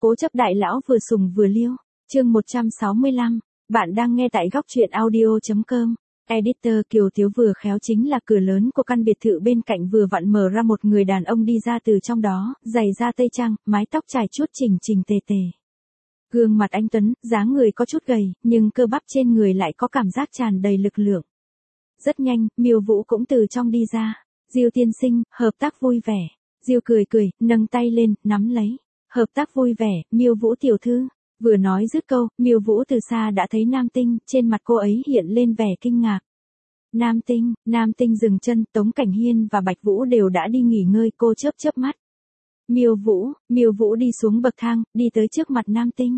Cố chấp đại lão vừa sùng vừa liêu. Chương 165. Bạn đang nghe tại góc truyện audio.com. Editor Kiều Tiếu vừa khéo chính là cửa lớn của căn biệt thự bên cạnh vừa vặn mở ra, một người đàn ông đi ra từ trong đó, giày da tây trang, mái tóc trải chuốt chỉnh chỉnh tề tề. Gương mặt anh tuấn, dáng người có chút gầy, nhưng cơ bắp trên người lại có cảm giác tràn đầy lực lượng. Rất nhanh, Miêu Vũ cũng từ trong đi ra. Diêu tiên sinh, hợp tác vui vẻ. Diêu cười cười, nâng tay lên, nắm lấy. Hợp tác vui vẻ, Miêu Vũ tiểu thư. Vừa nói dứt câu, Miêu Vũ từ xa đã thấy Nam Tinh, trên mặt cô ấy hiện lên vẻ kinh ngạc. Nam Tinh dừng chân, Tống Cảnh Hiên và Bạch Vũ đều đã đi nghỉ ngơi, cô chớp chớp mắt. Miêu Vũ đi xuống bậc thang, đi tới trước mặt Nam Tinh.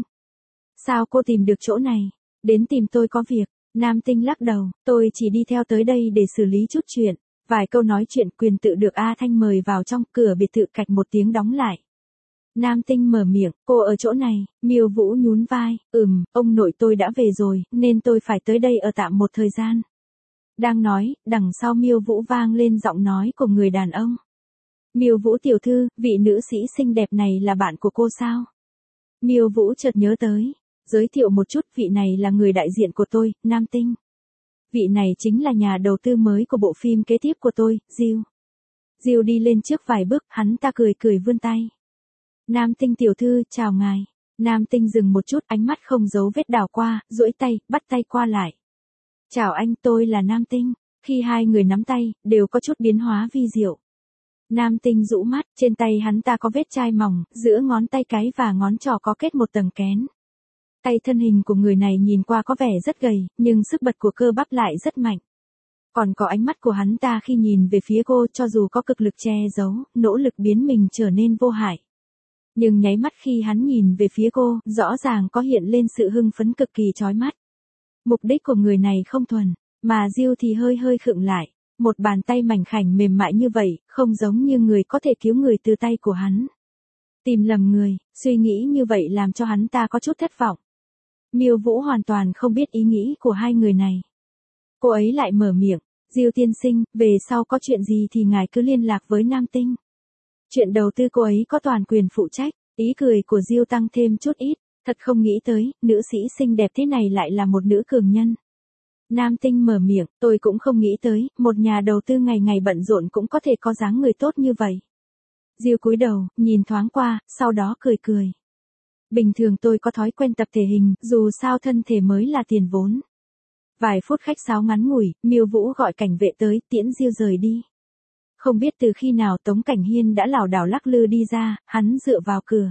Sao cô tìm được chỗ này? Đến tìm tôi có việc. Nam Tinh lắc đầu, tôi chỉ đi theo tới đây để xử lý chút chuyện. Vài câu nói chuyện quyền tự được A Thanh mời vào trong, cửa biệt thự cạch một tiếng đóng lại. Nam Tinh mở miệng, cô ở chỗ này. Miêu Vũ nhún vai, ông nội tôi đã về rồi, nên tôi phải tới đây ở tạm một thời gian. Đang nói, đằng sau Miêu Vũ vang lên giọng nói của người đàn ông. Miêu Vũ tiểu thư, vị nữ sĩ xinh đẹp này là bạn của cô sao? Miêu Vũ chợt nhớ tới. Giới thiệu một chút, vị này là người đại diện của tôi, Nam Tinh. Vị này chính là nhà đầu tư mới của bộ phim kế tiếp của tôi, Diêu. Diêu đi lên trước vài bước, hắn ta cười cười vươn tay. Nam Tinh tiểu thư, chào ngài. Nam Tinh dừng một chút, ánh mắt không giấu vết đảo qua, duỗi tay, bắt tay qua lại. Chào anh, tôi là Nam Tinh. Khi hai người nắm tay, đều có chút biến hóa vi diệu. Nam Tinh rũ mắt, trên tay hắn ta có vết chai mỏng, giữa ngón tay cái và ngón trỏ có kết một tầng kén. Tay thân hình của người này nhìn qua có vẻ rất gầy, nhưng sức bật của cơ bắp lại rất mạnh. Còn có ánh mắt của hắn ta khi nhìn về phía cô, cho dù có cực lực che giấu, nỗ lực biến mình trở nên vô hại. Nhưng nháy mắt khi hắn nhìn về phía cô, rõ ràng có hiện lên sự hưng phấn cực kỳ chói mắt. Mục đích của người này không thuần, mà Diêu thì hơi hơi khựng lại. Một bàn tay mảnh khảnh mềm mại như vậy, không giống như người có thể cứu người từ tay của hắn. Tìm lầm người, suy nghĩ như vậy làm cho hắn ta có chút thất vọng. Miêu Vũ hoàn toàn không biết ý nghĩ của hai người này. Cô ấy lại mở miệng, Diêu tiên sinh, về sau có chuyện gì thì ngài cứ liên lạc với Nam Tinh. Chuyện đầu tư cô ấy có toàn quyền phụ trách. Ý cười của Diêu tăng thêm chút ít, thật không nghĩ tới, nữ sĩ xinh đẹp thế này lại là một nữ cường nhân. Nam Tinh mở miệng, tôi cũng không nghĩ tới, một nhà đầu tư ngày ngày bận rộn cũng có thể có dáng người tốt như vậy. Diêu cúi đầu, nhìn thoáng qua, sau đó cười cười. Bình thường tôi có thói quen tập thể hình, dù sao thân thể mới là tiền vốn. Vài phút khách sáo ngắn ngủi, Miêu Vũ gọi cảnh vệ tới, tiễn Diêu rời đi. Không biết từ khi nào Tống Cảnh Hiên đã lảo đảo lắc lư đi ra, hắn dựa vào cửa.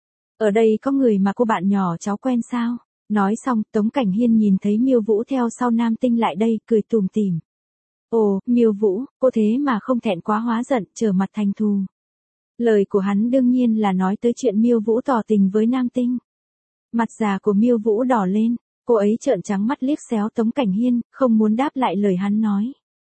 Ở đây có người mà cô bạn nhỏ cháu quen sao? Nói xong, Tống Cảnh Hiên nhìn thấy Miêu Vũ theo sau Nam Tinh lại đây, cười tủm tỉm. Ồ, Miêu Vũ, cô thế mà không thẹn quá hóa giận, trở mặt thành thù. Lời của hắn đương nhiên là nói tới chuyện Miêu Vũ tỏ tình với Nam Tinh. Mặt già của Miêu Vũ đỏ lên, cô ấy trợn trắng mắt liếc xéo Tống Cảnh Hiên, không muốn đáp lại lời hắn nói.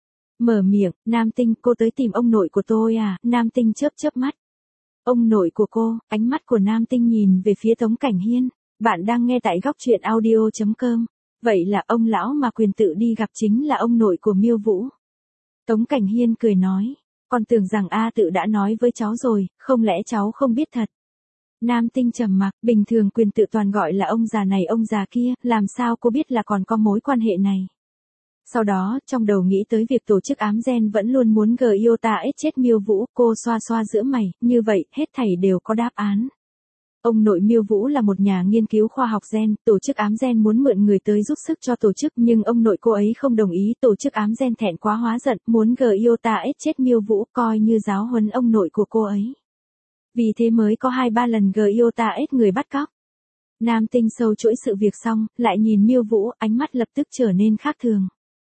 Mở miệng, Nam Tinh, cô tới tìm ông nội của tôi à? Nam Tinh chớp chớp mắt. Ông nội của cô, ánh mắt của Nam Tinh nhìn về phía Tống Cảnh Hiên. Bạn đang nghe tại góc truyện audio.com. Vậy là ông lão mà quyền tự đi gặp chính là ông nội của Miêu Vũ. Tống Cảnh Hiên cười nói. Còn tưởng rằng A tự đã nói với cháu rồi, không lẽ cháu không biết thật. Nam Tinh trầm mặc, bình thường quyền tự toàn gọi là ông già này ông già kia, làm sao cô biết là còn có mối quan hệ này. Sau đó, trong đầu nghĩ tới việc tổ chức ám gen vẫn luôn muốn Giota chết Miêu Vũ, cô xoa xoa giữa mày, như vậy, hết thảy đều có đáp án. Ông nội Miêu Vũ là một nhà nghiên cứu khoa học gen, tổ chức ám gen muốn mượn người tới giúp sức cho tổ chức, nhưng ông nội cô ấy không đồng ý, tổ chức ám gen thẹn quá hóa giận, muốn Giota chết Miêu Vũ, coi như giáo huấn ông nội của cô ấy. Vì thế mới có 2-3 lần Giota người bắt cóc. Nam Tinh sâu chuỗi sự việc xong, lại nhìn Miêu Vũ, ánh mắt lập tức trở nên khác thường.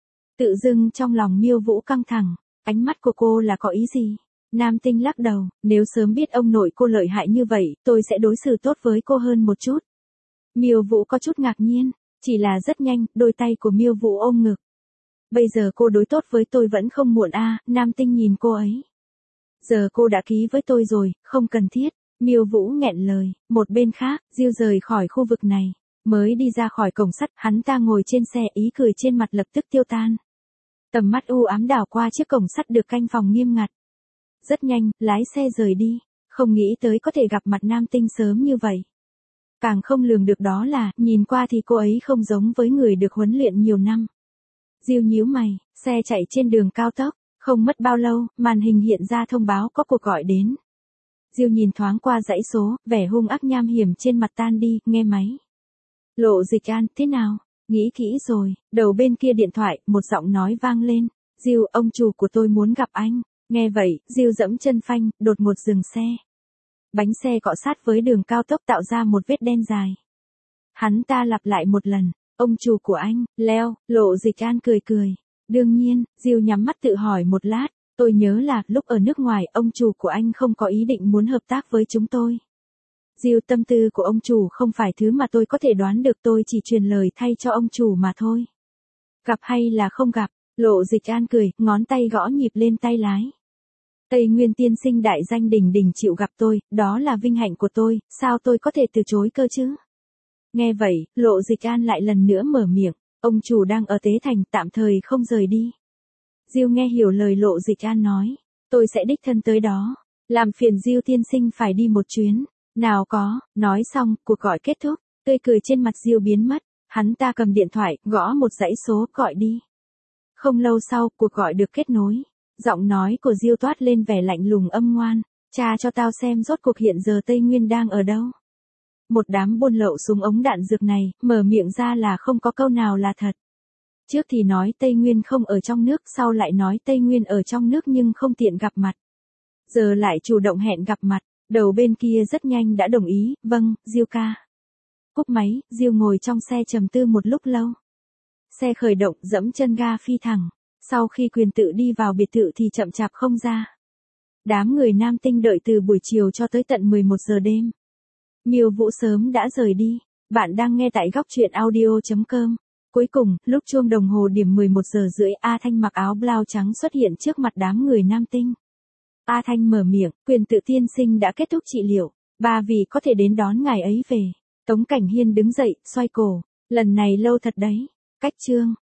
Tự dưng trong lòng Miêu Vũ căng thẳng, ánh mắt của cô là có ý gì? Nam Tinh lắc đầu, nếu sớm biết ông nội cô lợi hại như vậy, tôi sẽ đối xử tốt với cô hơn một chút. Miêu Vũ có chút ngạc nhiên, chỉ là rất nhanh, đôi tay của Miêu Vũ ôm ngực. Bây giờ cô đối tốt với tôi vẫn không muộn a. Nam Tinh nhìn cô ấy. Giờ cô đã ký với tôi rồi, không cần thiết. Miêu Vũ nghẹn lời, một bên khác, Diêu rời khỏi khu vực này. Mới đi ra khỏi cổng sắt, hắn ta ngồi trên xe, ý cười trên mặt lập tức tiêu tan. Tầm mắt u ám đảo qua chiếc cổng sắt được canh phòng nghiêm ngặt. Rất nhanh, lái xe rời đi, không nghĩ tới có thể gặp mặt Nam Tinh sớm như vậy. Càng không lường được đó là, nhìn qua thì cô ấy không giống với người được huấn luyện nhiều năm. Diêu nhíu mày, xe chạy trên đường cao tốc, không mất bao lâu, màn hình hiện ra thông báo có cuộc gọi đến. Diêu nhìn thoáng qua dãy số, vẻ hung ác nham hiểm trên mặt tan đi, nghe máy. Lộ Dịch An, thế nào? Nghĩ kỹ rồi, đầu bên kia điện thoại, một giọng nói vang lên. Diêu, ông chủ của tôi muốn gặp anh. Nghe vậy, Diêu dẫm chân phanh, đột ngột dừng xe. Bánh xe cọ sát với đường cao tốc tạo ra một vết đen dài. Hắn ta lặp lại một lần, ông chủ của anh, Leo, Lộ Dịch An cười cười. Đương nhiên, Diêu nhắm mắt tự hỏi một lát, tôi nhớ là lúc ở nước ngoài ông chủ của anh không có ý định muốn hợp tác với chúng tôi. Diêu, tâm tư của ông chủ không phải thứ mà tôi có thể đoán được, tôi chỉ truyền lời thay cho ông chủ mà thôi. Gặp hay là không gặp, Lộ Dịch An cười, ngón tay gõ nhịp lên tay lái. Tây Nguyên tiên sinh đại danh đỉnh đỉnh chịu gặp tôi, đó là vinh hạnh của tôi, sao tôi có thể từ chối cơ chứ? Nghe vậy, Lộ Dịch An lại lần nữa mở miệng, ông chủ đang ở Tế Thành, tạm thời không rời đi. Diêu nghe hiểu lời Lộ Dịch An nói, tôi sẽ đích thân tới đó, làm phiền Diêu tiên sinh phải đi một chuyến. Nào có, nói xong, cuộc gọi kết thúc, tươi cười trên mặt Diêu biến mất, hắn ta cầm điện thoại, gõ một dãy số, gọi đi. Không lâu sau, cuộc gọi được kết nối, giọng nói của Diêu toát lên vẻ lạnh lùng âm ngoan, tra cho tao xem rốt cuộc hiện giờ Tây Nguyên đang ở đâu. Một đám buôn lậu súng ống đạn dược này, mở miệng ra là không có câu nào là thật. Trước thì nói Tây Nguyên không ở trong nước, sau lại nói Tây Nguyên ở trong nước nhưng không tiện gặp mặt. Giờ lại chủ động hẹn gặp mặt. Đầu bên kia rất nhanh đã đồng ý, vâng, Diêu ca. Cúp máy, Diêu ngồi trong xe trầm tư một lúc lâu. Xe khởi động, dẫm chân ga phi thẳng. Sau khi Quyền Tự đi vào biệt thự thì chậm chạp không ra. Đám người Nam Tinh đợi từ buổi chiều cho tới tận 11 giờ đêm. Miêu Vũ sớm đã rời đi. Bạn đang nghe tại góc truyện audio.com. Cuối cùng, lúc chuông đồng hồ điểm 11 giờ rưỡi, A Thanh mặc áo blau trắng xuất hiện trước mặt đám người Nam Tinh. A Thanh mở miệng, Quyền Tự tiên sinh đã kết thúc trị liệu, ba vì có thể đến đón ngài ấy về. Tống Cảnh Hiên đứng dậy, xoay cổ, lần này lâu thật đấy. Cách chương.